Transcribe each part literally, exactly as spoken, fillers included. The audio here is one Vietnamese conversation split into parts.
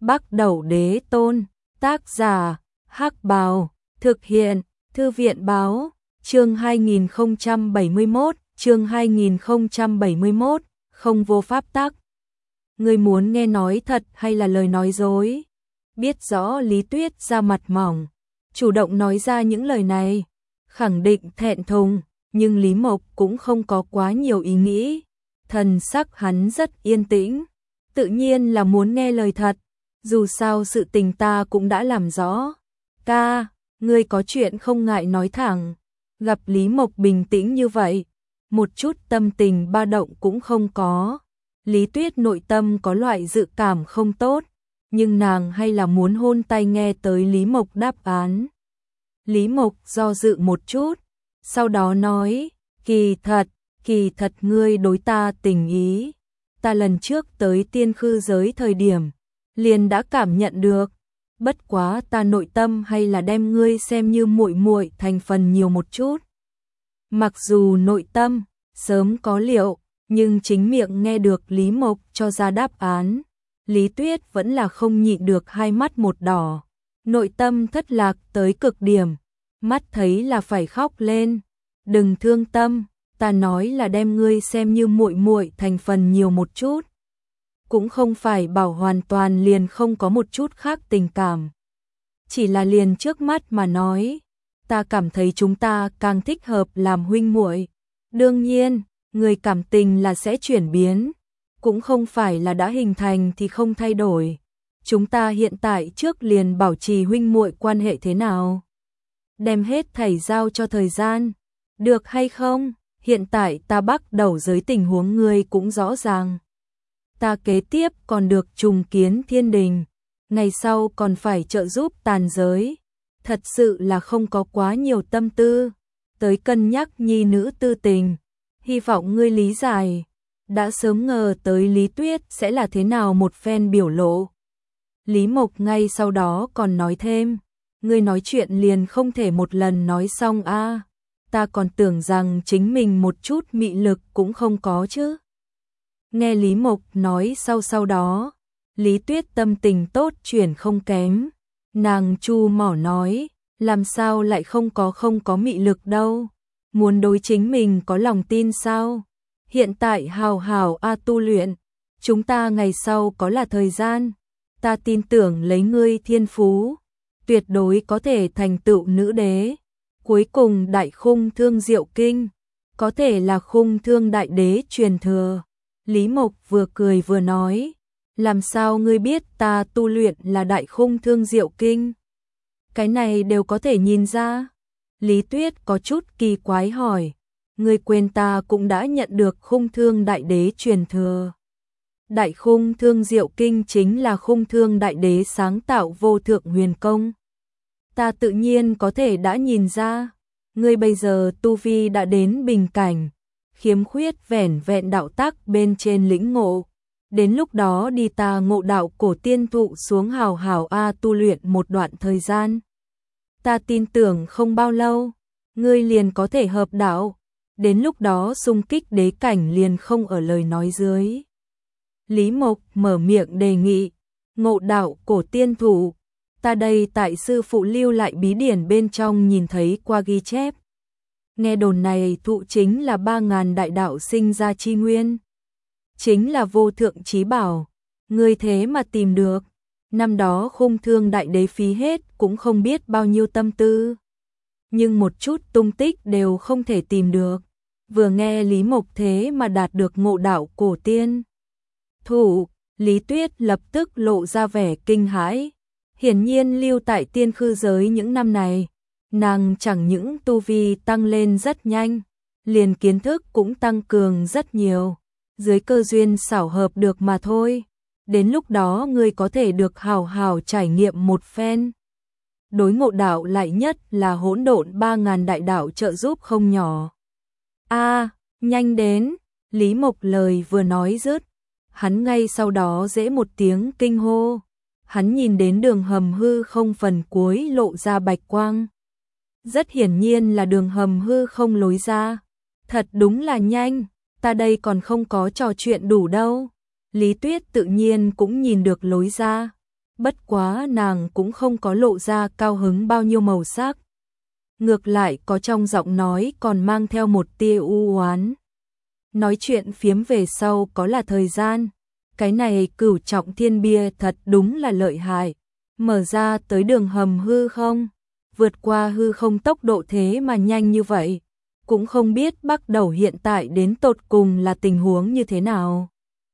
Bắc Đẩu Đế Tôn, tác giả, Hắc Bào, thực hiện, Thư viện báo, chương hai nghìn không trăm bảy mươi mốt, chương hai nghìn không trăm bảy mươi mốt, không vô pháp tắc. Ngươi muốn nghe nói thật hay là lời nói dối? Biết rõ Lý Tuyết ra mặt mỏng, chủ động nói ra những lời này, khẳng định thẹn thùng, nhưng Lý Mộc cũng không có quá nhiều ý nghĩ, thần sắc hắn rất yên tĩnh, tự nhiên là muốn nghe lời thật, dù sao sự tình ta cũng đã làm rõ. Ca, ngươi có chuyện không ngại nói thẳng. Gặp Lý Mộc bình tĩnh như vậy, một chút tâm tình ba động cũng không có. Lý Tuyết nội tâm có loại dự cảm không tốt, nhưng nàng hay là muốn hôn tay nghe tới Lý Mộc đáp án. Lý Mộc do dự một chút, sau đó nói, kỳ thật, kỳ thật ngươi đối ta tình ý. Ta lần trước tới tiên khư giới thời điểm, liền đã cảm nhận được, bất quá ta nội tâm hay là đem ngươi xem như muội muội thành phần nhiều một chút. Mặc dù nội tâm sớm có liệu, nhưng chính miệng nghe được Lý Mộc cho ra đáp án, Lý Tuyết vẫn là không nhịn được hai mắt một đỏ, nội tâm thất lạc tới cực điểm, mắt thấy là phải khóc lên. Đừng thương tâm, ta nói là đem ngươi xem như muội muội thành phần nhiều một chút, cũng không phải bảo hoàn toàn liền không có một chút khác tình cảm. Chỉ là liền trước mắt mà nói, ta cảm thấy chúng ta càng thích hợp làm huynh muội. Đương nhiên, người cảm tình là sẽ chuyển biến, cũng không phải là đã hình thành thì không thay đổi. Chúng ta hiện tại trước liền bảo trì huynh muội quan hệ thế nào? Đem hết thảy giao cho thời gian, được hay không? Hiện tại ta bắt đầu giới tình huống ngươi cũng rõ ràng. Ta kế tiếp còn được trùng kiến thiên đình, ngày sau còn phải trợ giúp tàn giới. Thật sự là không có quá nhiều tâm tư tới cân nhắc nhi nữ tư tình, hy vọng ngươi lý giải. Đã sớm ngờ tới Lý Tuyết sẽ là thế nào một phen biểu lộ. Lý Mộc ngay sau đó còn nói thêm, ngươi nói chuyện liền không thể một lần nói xong a, à, ta còn tưởng rằng chính mình một chút mị lực cũng không có chứ. Nghe Lý Mộc nói sau sau đó, Lý Tuyết tâm tình tốt chuyển không kém. Nàng chu mỏ nói, làm sao lại không có không có mị lực đâu. Muốn đối chính mình có lòng tin sao? Hiện tại hào hào a tu luyện, chúng ta ngày sau có là thời gian. Ta tin tưởng lấy ngươi thiên phú, tuyệt đối có thể thành tựu nữ đế. Cuối cùng đại khung thương diệu kinh, có thể là khung thương đại đế truyền thừa. Lý Mộc vừa cười vừa nói, làm sao ngươi biết ta tu luyện là đại khung thương diệu kinh? Cái này đều có thể nhìn ra. Lý Tuyết có chút kỳ quái hỏi, ngươi quên ta cũng đã nhận được khung thương đại đế truyền thừa. Đại khung thương diệu kinh chính là khung thương đại đế sáng tạo vô thượng huyền công. Ta tự nhiên có thể đã nhìn ra, ngươi bây giờ tu vi đã đến bình cảnh, khiếm khuyết vẻn vẹn đạo tắc bên trên lĩnh ngộ. Đến lúc đó đi ta ngộ đạo cổ tiên thụ xuống hào hào a tu luyện một đoạn thời gian. Ta tin tưởng không bao lâu, ngươi liền có thể hợp đạo, đến lúc đó xung kích đế cảnh liền không ở lời nói dưới. Lý Mộc mở miệng đề nghị, ngộ đạo cổ tiên thụ, ta đây tại sư phụ lưu lại bí điển bên trong nhìn thấy qua ghi chép. Nghe đồn này thụ chính là ba ngàn đại đạo sinh ra chi nguyên, chính là vô thượng chí bảo, ngươi thế mà tìm được. Năm đó khung thương đại đế phí hết cũng không biết bao nhiêu tâm tư, nhưng một chút tung tích đều không thể tìm được. Vừa nghe Lý Mộc thế mà đạt được ngộ đạo cổ tiên thủ, Lý Tuyết lập tức lộ ra vẻ kinh hãi. Hiển nhiên lưu tại tiên khư giới những năm này, nàng chẳng những tu vi tăng lên rất nhanh, liền kiến thức cũng tăng cường rất nhiều, dưới cơ duyên xảo hợp được mà thôi. Đến lúc đó ngươi có thể được hào hào trải nghiệm một phen. Đối ngộ đạo lại nhất là hỗn độn ba ngàn đại đạo trợ giúp không nhỏ. A, nhanh đến, Lý Mộc lời vừa nói dứt, hắn ngay sau đó dễ một tiếng kinh hô. Hắn nhìn đến đường hầm hư không phần cuối lộ ra bạch quang. Rất hiển nhiên là đường hầm hư không lối ra. Thật đúng là nhanh, ta đây còn không có trò chuyện đủ đâu. Lý Tuyết tự nhiên cũng nhìn được lối ra. bất quá nàng cũng không có lộ ra cao hứng bao nhiêu màu sắc. Ngược lại có trong giọng nói còn mang theo một tia u oán. Nói chuyện phiếm về sau có là thời gian, cái này cửu trọng thiên bia thật đúng là lợi hại, mở ra tới đường hầm hư không, vượt qua hư không tốc độ thế mà nhanh như vậy, cũng không biết bắt đầu hiện tại đến tột cùng là tình huống như thế nào.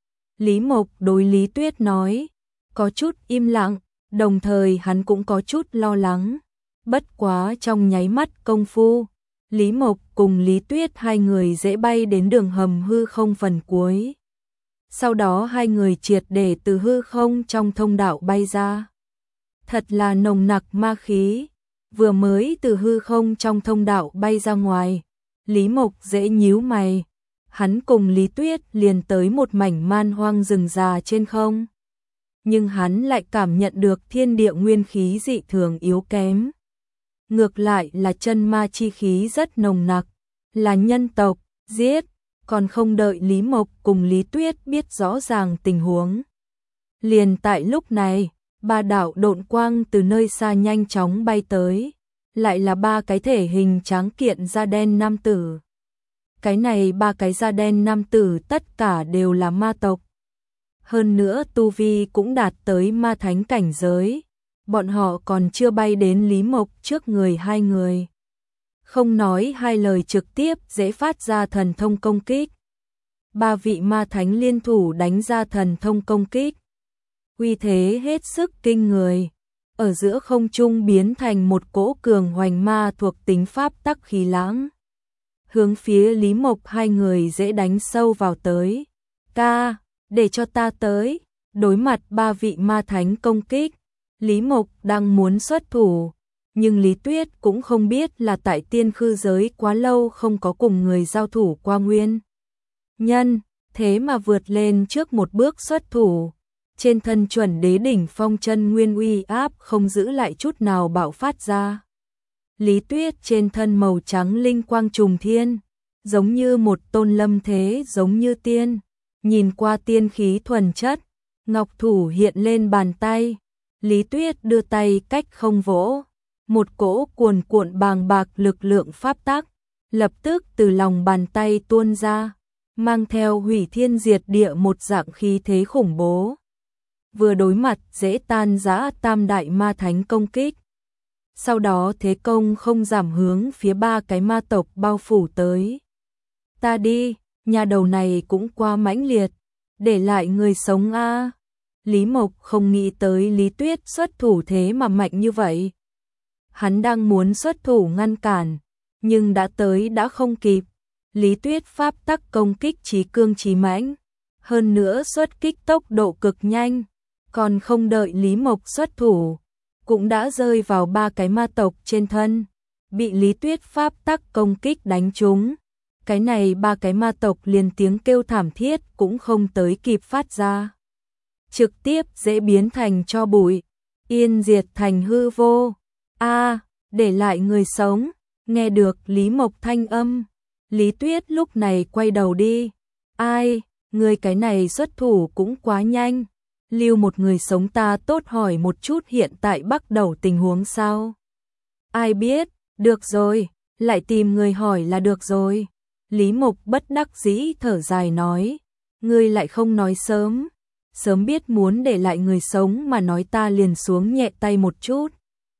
Lý Mộc đối Lý Tuyết nói, có chút im lặng, đồng thời hắn cũng có chút lo lắng. Bất quá trong nháy mắt công phu, Lý Mộc cùng Lý Tuyết hai người dễ bay đến đường hầm hư không phần cuối. Sau đó hai người triệt để từ hư không trong thông đạo bay ra. Thật là nồng nặc ma khí, vừa mới từ hư không trong thông đạo bay ra ngoài, Lý Mộc dễ nhíu mày. Hắn cùng Lý Tuyết liền tới một mảnh man hoang rừng già trên không. Nhưng hắn lại cảm nhận được thiên địa nguyên khí dị thường yếu kém. Ngược lại là chân ma chi khí rất nồng nặc, là nhân tộc, giết, còn không đợi Lý Mộc cùng Lý Tuyết biết rõ ràng tình huống. Liền tại lúc này, ba đạo độn quang từ nơi xa nhanh chóng bay tới, lại là ba cái thể hình tráng kiện da đen nam tử. Cái này ba cái da đen nam tử tất cả đều là ma tộc. Hơn nữa tu vi cũng đạt tới ma thánh cảnh giới. Bọn họ còn chưa bay đến Lý Mộc trước người hai người. Không nói hai lời trực tiếp dễ phát ra thần thông công kích. Ba vị ma thánh liên thủ đánh ra thần thông công kích. Uy thế hết sức kinh người. Ở giữa không trung biến thành một cỗ cường hoành ma thuộc tính pháp tắc khí lãng. Hướng phía Lý Mộc hai người dễ đánh sâu vào tới. Ca, để cho ta tới. Đối mặt ba vị ma thánh công kích, Lý Mộc đang muốn xuất thủ, nhưng Lý Tuyết cũng không biết là tại tiên khư giới quá lâu không có cùng người giao thủ qua nguyên nhân, thế mà vượt lên trước một bước xuất thủ. Trên thân chuẩn đế đỉnh phong chân nguyên uy áp không giữ lại chút nào bạo phát ra. Lý Tuyết trên thân màu trắng linh quang trùng thiên, giống như một tôn lâm thế giống như tiên, nhìn qua tiên khí thuần chất, ngọc thủ hiện lên bàn tay. Lý Tuyết đưa tay cách không vỗ, một cỗ cuồn cuộn bàng bạc lực lượng pháp tắc, lập tức từ lòng bàn tay tuôn ra, mang theo hủy thiên diệt địa một dạng khí thế khủng bố. Vừa đối mặt dễ tan rã tam đại ma thánh công kích. Sau đó thế công không giảm hướng phía ba cái ma tộc bao phủ tới. Ta đi, nhà đầu này cũng qua mãnh liệt, để lại người sống a. Lý Mộc không nghĩ tới Lý Tuyết xuất thủ thế mà mạnh như vậy. Hắn đang muốn xuất thủ ngăn cản, nhưng đã tới đã không kịp. Lý Tuyết pháp tắc công kích chí cương chí mãnh, hơn nữa xuất kích tốc độ cực nhanh, còn không đợi Lý Mộc xuất thủ, cũng đã rơi vào ba cái ma tộc trên thân, bị Lý Tuyết pháp tắc công kích đánh trúng. Cái này ba cái ma tộc liền tiếng kêu thảm thiết cũng không tới kịp phát ra. Trực tiếp dễ biến thành tro bụi, yên diệt thành hư vô. A, để lại người sống. Nghe được Lý Mộc thanh âm, Lý Tuyết lúc này quay đầu đi. Ai, người cái này xuất thủ cũng quá nhanh. Lưu một người sống ta tốt hỏi một chút hiện tại bắt đầu tình huống sao? Ai biết, được rồi, lại tìm người hỏi là được rồi. Lý Mộc bất đắc dĩ thở dài nói, ngươi lại không nói sớm. Sớm biết muốn để lại người sống mà nói ta liền xuống nhẹ tay một chút.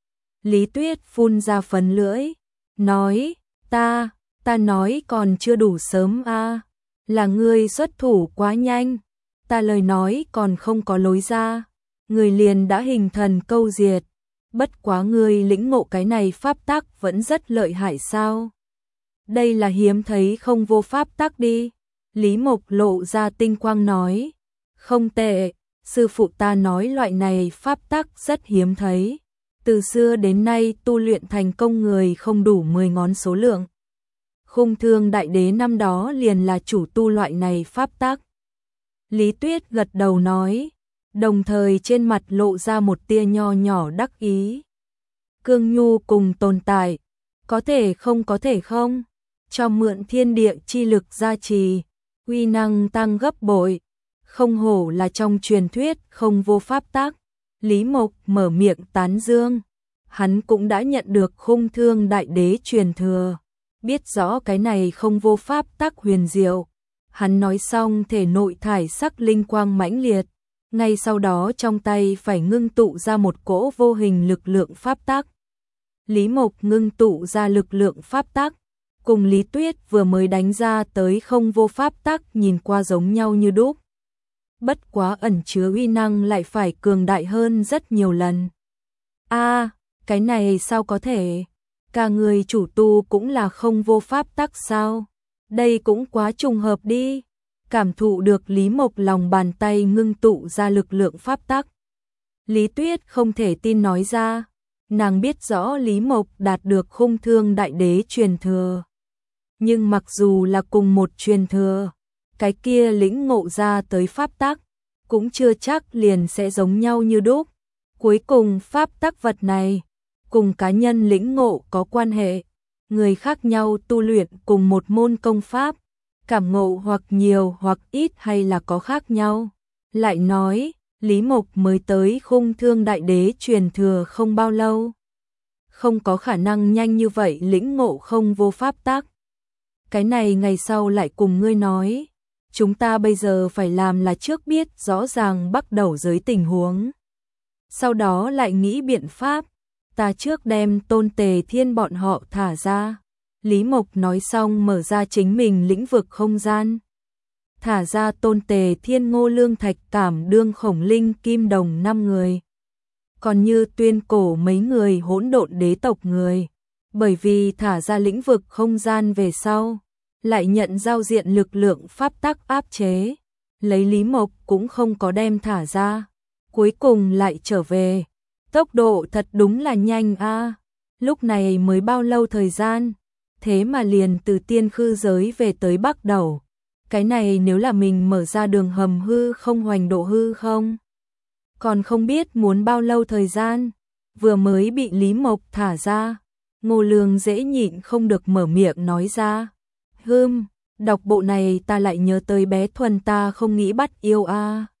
Lý Tuyết phun ra phấn lưỡi, nói, ta, ta nói còn chưa đủ sớm a, à, là ngươi xuất thủ quá nhanh, ta lời nói còn không có lối ra, người liền đã hình thần câu diệt, bất quá ngươi lĩnh ngộ cái này pháp tắc vẫn rất lợi hại sao? Đây là hiếm thấy không vô pháp tắc đi. Lý Mộc lộ ra tinh quang nói, không tệ, sư phụ ta nói loại này pháp tắc rất hiếm thấy. Từ xưa đến nay tu luyện thành công người không đủ mười ngón số lượng. Khung Thương đại đế năm đó liền là chủ tu loại này pháp tắc. Lý Tuyết gật đầu nói, đồng thời trên mặt lộ ra một tia nho nhỏ đắc ý. Cương nhu cùng tồn tại, có thể không có thể không, cho mượn thiên địa chi lực gia trì, uy năng tăng gấp bội, không hổ là trong truyền thuyết không vô pháp tắc. Lý Mộc mở miệng tán dương. Hắn cũng đã nhận được khung thương đại đế truyền thừa, biết rõ cái này không vô pháp tắc huyền diệu. Hắn nói xong thể nội thải sắc linh quang mãnh liệt, ngay sau đó trong tay phải ngưng tụ ra một cỗ vô hình lực lượng pháp tắc. Lý Mộc ngưng tụ ra lực lượng pháp tắc, cùng Lý Tuyết vừa mới đánh ra tới không vô pháp tắc nhìn qua giống nhau như đúc. Bất quá ẩn chứa uy năng lại phải cường đại hơn rất nhiều lần. A, cái này sao có thể? Cả người chủ tu cũng là không vô pháp tắc sao? Đây cũng quá trùng hợp đi. Cảm thụ được Lý Mộc lòng bàn tay ngưng tụ ra lực lượng pháp tắc. Lý Tuyết không thể tin nói ra. Nàng biết rõ Lý Mộc đạt được khung thương đại đế truyền thừa. Nhưng mặc dù là cùng một truyền thừa, cái kia lĩnh ngộ ra tới pháp tắc, cũng chưa chắc liền sẽ giống nhau như đúc. Cuối cùng pháp tắc vật này, cùng cá nhân lĩnh ngộ có quan hệ. Người khác nhau tu luyện cùng một môn công pháp, cảm ngộ hoặc nhiều hoặc ít hay là có khác nhau. Lại nói, Lý Mộc mới tới khung thương đại đế truyền thừa không bao lâu. Không có khả năng nhanh như vậy lĩnh ngộ không vô pháp tắc. Cái này ngày sau lại cùng ngươi nói. Chúng ta bây giờ phải làm là trước biết rõ ràng bắt đầu giới tình huống. Sau đó lại nghĩ biện pháp. Ta trước đem Tôn Tề Thiên bọn họ thả ra. Lý Mộc nói xong mở ra chính mình lĩnh vực không gian. Thả ra Tôn Tề Thiên, Ngô Lương Thạch Cảm, Đương Khổng Linh, Kim Đồng năm người. Còn như Tuyên Cổ mấy người hỗn độn đế tộc người. Bởi vì thả ra lĩnh vực không gian về sau, lại nhận giao diện lực lượng pháp tắc áp chế. Lấy Lý Mộc cũng không có đem thả ra. Cuối cùng lại trở về. Tốc độ thật đúng là nhanh a. Lúc này mới bao lâu thời gian, thế mà liền từ tiên khư giới về tới Bắc Đầu. Cái này nếu là mình mở ra đường hầm hư không hoành độ hư không? Còn không biết muốn bao lâu thời gian, vừa mới bị Lý Mộc thả ra. Ngô Lương dễ nhịn không được mở miệng nói ra. Hừm, đọc bộ này ta lại nhớ tới bé Thuần ta không nghĩ bắt yêu a.